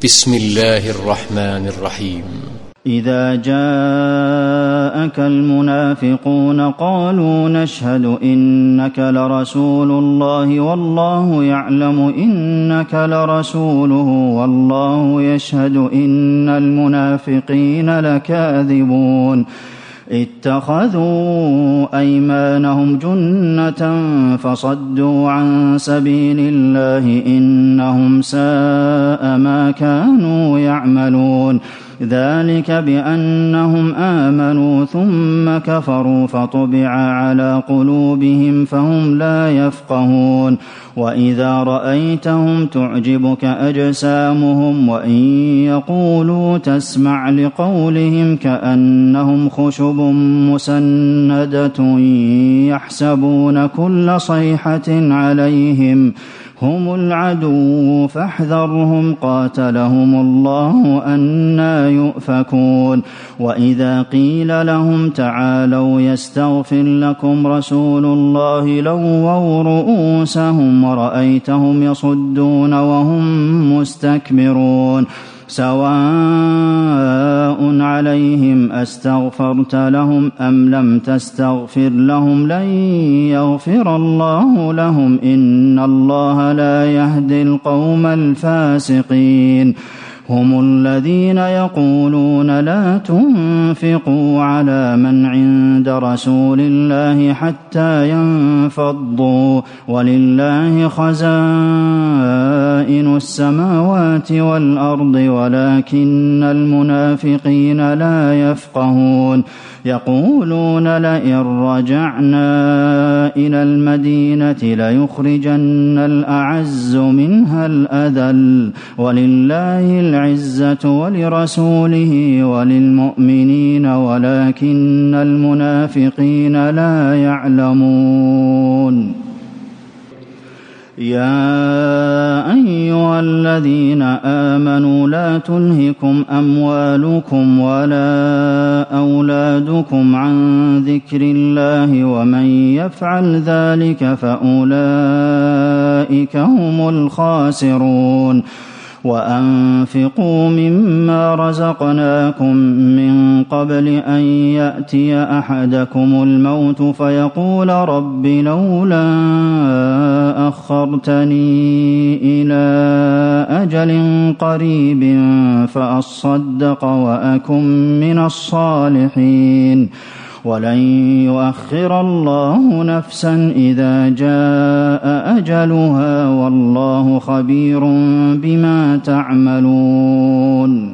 بسم الله الرحمن الرحيم. إذا جاءك المنافقون قالوا نشهد إنك لرسول الله والله يعلم إنك لرسوله والله يشهد إن المنافقين لكاذبون اتخذوا أيمانهم جنة فصدوا عن سبيل الله إنهم ساء ما كانوا يعملون ذلك بأنهم آمنوا ثم كفروا فطبع على قلوبهم فهم لا يفقهون وإذا رأيتهم تعجبك أجسامهم وإن يقولوا تسمع لقولهم كأنهم خشب مسندة يحسبون كل صيحة عليهم هم العدو فاحذرهم قاتلهم الله أنى يؤفكون وإذا قيل لهم تعالوا يستغفر لكم رسول الله لووا رؤوسهم ورأيتهم يصدون وهم مستكبرون سواء عليهم أستغفرت لهم أم لم تستغفر لهم لن يغفر الله لهم إن الله لا يهدي القوم الفاسقين هم الذين يقولون لا تنفقوا على من عند رسول الله حتى ينفضوا ولله خزائن السماوات والأرض ولكن المنافقين لا يفقهون يقولون لئن رجعنا إلى المدينة ليخرجن الأعز منها الأذل ولله العزة ولرسوله وللمؤمنين ولكن المنافقين لا يعلمون يا أيها الذين آمنوا لا تلهكم أموالكم ولا أولادكم عن ذكر الله ومن يفعل ذلك فأولئك هم الخاسرون وأنفقوا مما رزقناكم من قبل أن يأتي أحدكم الموت فيقول رب لولا أخرتني إلى أجل قريب فأصدق وأكن من الصالحين ولن يؤخر الله نفسا إذا جاء أجلها والله خبير بما تعملون